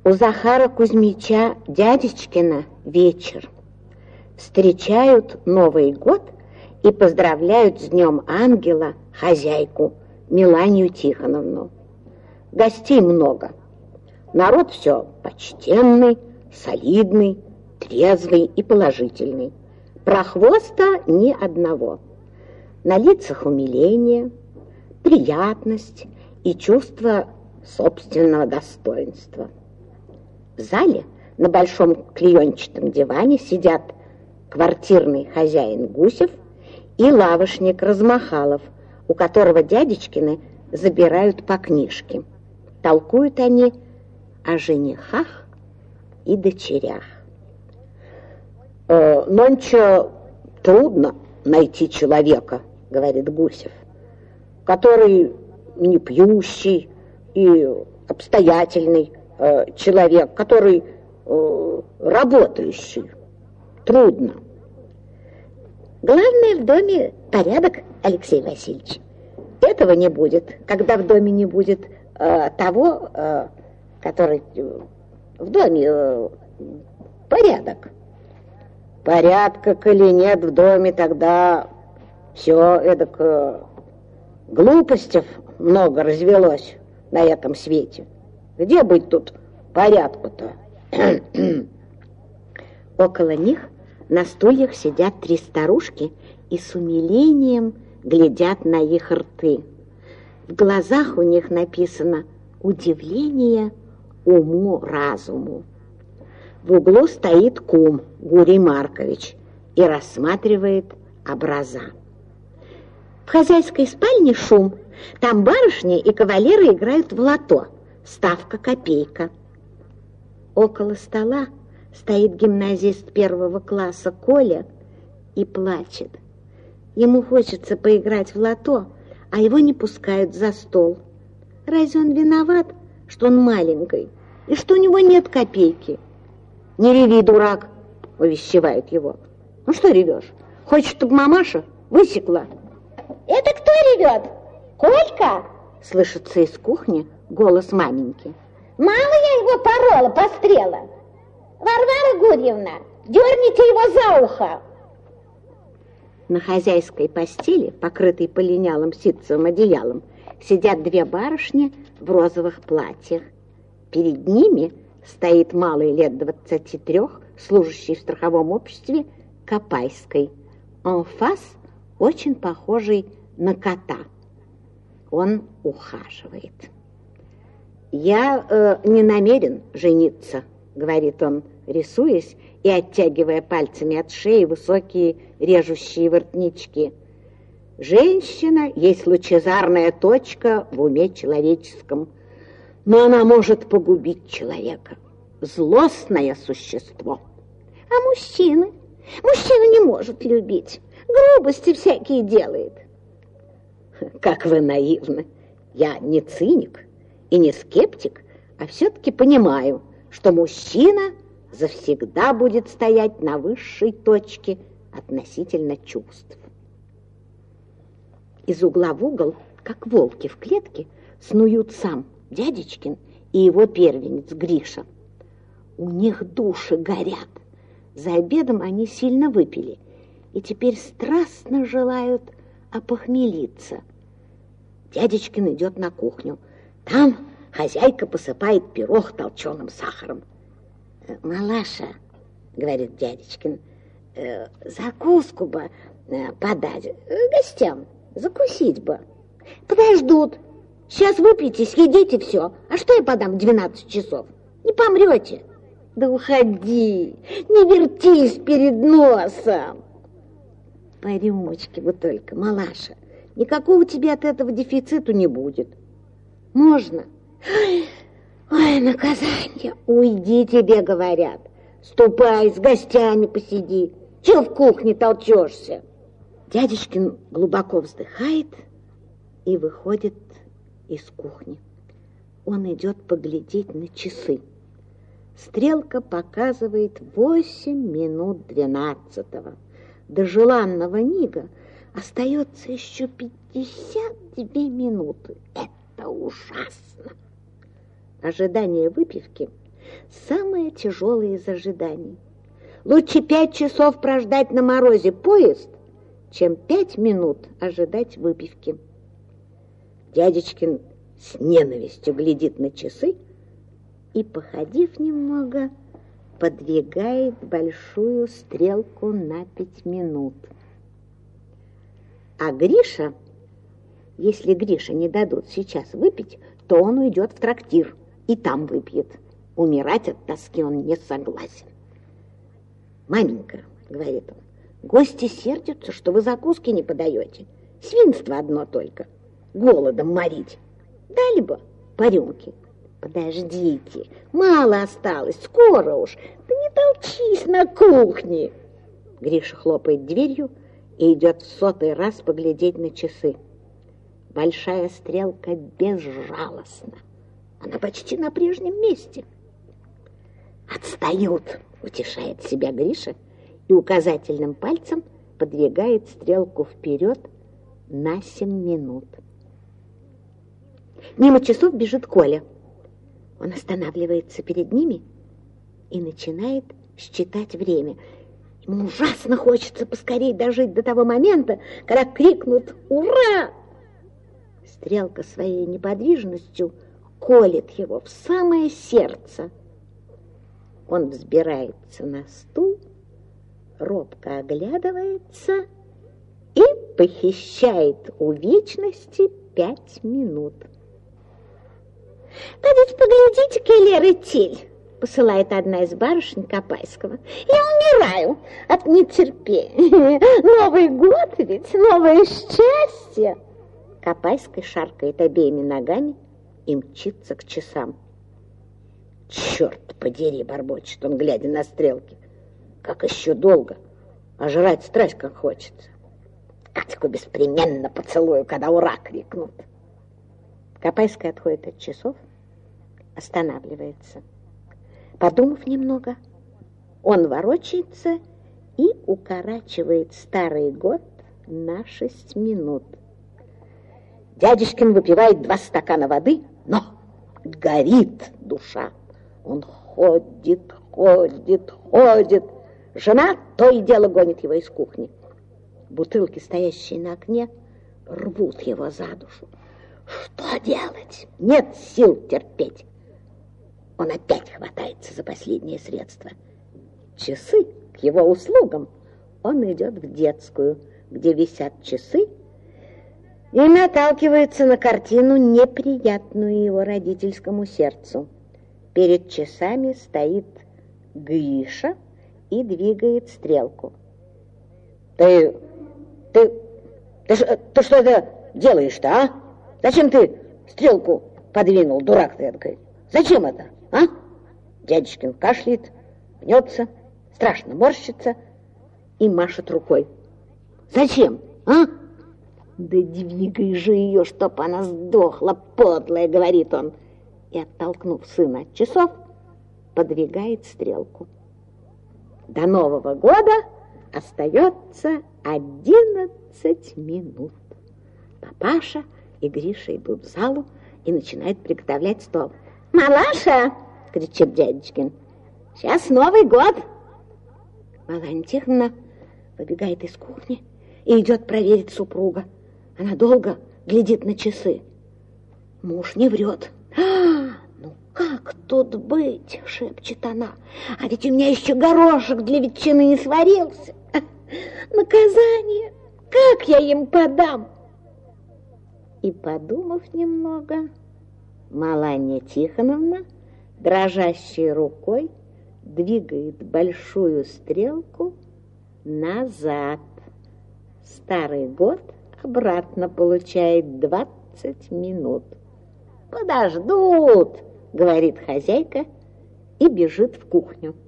У Захара Кузьмича Дядечкина вечер. Встречают Новый год и поздравляют с Днем Ангела хозяйку Меланию Тихоновну. Гостей много. Народ все почтенный, солидный, трезвый и положительный. Прохвоста ни одного. На лицах умиление, приятность и чувство собственного достоинства. В зале на большом клеенчатом диване сидят квартирный хозяин Гусев и лавочник Размахалов, у которого Дядечкины забирают по книжке. Толкуют они о женихах и дочерях. «Нонче трудно найти человека, — говорит Гусев, — который не пьющий и обстоятельный человек, который работающий. Трудно. Главное в доме порядок, Алексей Васильевич. Этого не будет, когда в доме не будет того, который в доме порядок. Порядка, коли нет в доме, тогда все эдак глупостей много развелось на этом свете. Где быть тут порядку-то? Около них на стульях сидят три старушки и с умилением глядят на их рты. В глазах у них написано удивление уму-разуму. В углу стоит кум Гурий Маркович и рассматривает образа. В хозяйской спальне шум. Там барышни и кавалеры играют в лото. Ставка копейка. Около стола стоит гимназист 1 класса Коля и плачет. Ему хочется поиграть в лото, а его не пускают за стол. Разве он виноват, что он маленький и что у него нет копейки? «Не реви, дурак!» — увещевает его. «Ну что ревешь? Хочешь, чтобы мамаша высекла?» «Это кто ревет? Колька?» — слышится из кухни голос маменьки. «Мало я его порола, пострела! Варвара Гурьевна, дерните его за ухо!» На хозяйской постели, покрытой полинялым ситцевым одеялом, сидят две барышни в розовых платьях. Перед ними стоит малый лет 23, служащий в страховом обществе Копайской. Анфас очень похожий на кота. Он ухаживает. «Я не намерен жениться», — говорит он, рисуясь и оттягивая пальцами от шеи высокие режущие воротнички. «Женщина есть лучезарная точка в уме человеческом, но она может погубить человека. Злостное существо». «А мужчины? Мужчина не может любить. Грубости всякие делает». «Как вы наивны! Я не циник и не скептик, а все-таки понимаю, что мужчина завсегда будет стоять на высшей точке относительно чувств». Из угла в угол, как волки в клетке, снуют сам Дядечкин и его первенец Гриша. У них души горят. За обедом они сильно выпили и теперь страстно желают опохмелиться. Дядечкин идет на кухню. Там хозяйка посыпает пирог толченым сахаром. «Малаша, — говорит Дядечкин, — закуску бы подать гостям, закусить бы». «Подождут. Сейчас выпьете, съедите все. А что я подам в 12 часов? Не помрете». «Да уходи, не вертись перед носом». «По рюмочке вы только, малаша. Никакого тебе от этого дефициту не будет. Можно?» «Ой, наказание! Уйди, тебе говорят. Ступай, с гостями посиди. Чего в кухне толчешься?» Дядечкин глубоко вздыхает и выходит из кухни. Он идет поглядеть на часы. Стрелка показывает 8 минут 12-го. До желанного мига остается еще 52 минуты. Это ужасно. Ожидание выпивки самое тяжелое из ожиданий. Лучше 5 часов прождать на морозе поезд, чем 5 минут ожидать выпивки. Дядечкин с ненавистью глядит на часы и, походив немного, подвигает большую стрелку на 5 минут. А Гриша, если Грише не дадут сейчас выпить, то он уйдет в трактир и там выпьет. Умирать от тоски он не согласен. «Маменька, — говорит он, — гости сердятся, что вы закуски не подаете. Свинство одно только. Голодом морить. Дали бы по рюмке». «Подождите, мало осталось, скоро уж. Да не толчись на кухне!» Гриша хлопает дверью и идет в 100-й раз поглядеть на часы. Большая стрелка безжалостна. Она почти на прежнем месте. «Отстают!» — утешает себя Гриша и указательным пальцем подвигает стрелку вперед на 7 минут. Мимо часов бежит Коля. Он останавливается перед ними и начинает считать время. Ему ужасно хочется поскорее дожить до того момента, когда крикнут «Ура!». Стрелка своей неподвижностью колет его в самое сердце. Он взбирается на стул, робко оглядывается и похищает у вечности 5 минут. «Подите поглядите, Келлер и Тиль», — посылает одна из барышень Копайского. «Я умираю от нетерпения. Новый год ведь, новое счастье». Копайский шаркает обеими ногами и мчится к часам. «Черт подери!» — бормочет он, глядя на стрелки. «Как еще долго? А жрать страсть как хочется. Катьку беспременно поцелую, когда ура крикнут». Копайский отходит от часов, останавливается. Подумав немного, он ворочается и укорачивает старый год на 6 минут. Дядюшкин выпивает 2 стакана воды, но горит душа. Он ходит. Жена то и дело гонит его из кухни. Бутылки, стоящие на окне, рвут его за душу. Что делать? Нет сил терпеть. Он опять хватается за последнее средство. Часы к его услугам. Он идет в детскую, где висят часы, и наталкивается на картину, неприятную его родительскому сердцу. Перед часами стоит Гриша и двигает стрелку. Ты что это делаешь-то, а? Зачем ты стрелку подвинул, дурак ты такой? Зачем это, а? Дядюшкин кашляет, мнется, страшно морщится и машет рукой. Зачем, а? Да двигай же ее, чтоб она сдохла, подлая, говорит он. И, оттолкнув сына от часов, подвигает стрелку. До Нового года остается 11 минут. Папаша и Гриша идут в залу и начинают приготовлять стол. «Малаша!» — кричит дядюшкин. «Сейчас Новый год!» Маланья Тихоновна выбегает из кухни и идет проверить супруга. Она долго глядит на часы. Муж не врет. «Ну как тут быть?» — шепчет она. «А ведь у меня еще горошек для ветчины не сварился. Наказание! Как я им подам?» И, подумав немного, Маланья Тихоновна дрожащей рукой двигает большую стрелку назад. Старый год обратно получает 20 минут. «Подождут», — говорит хозяйка и бежит в кухню.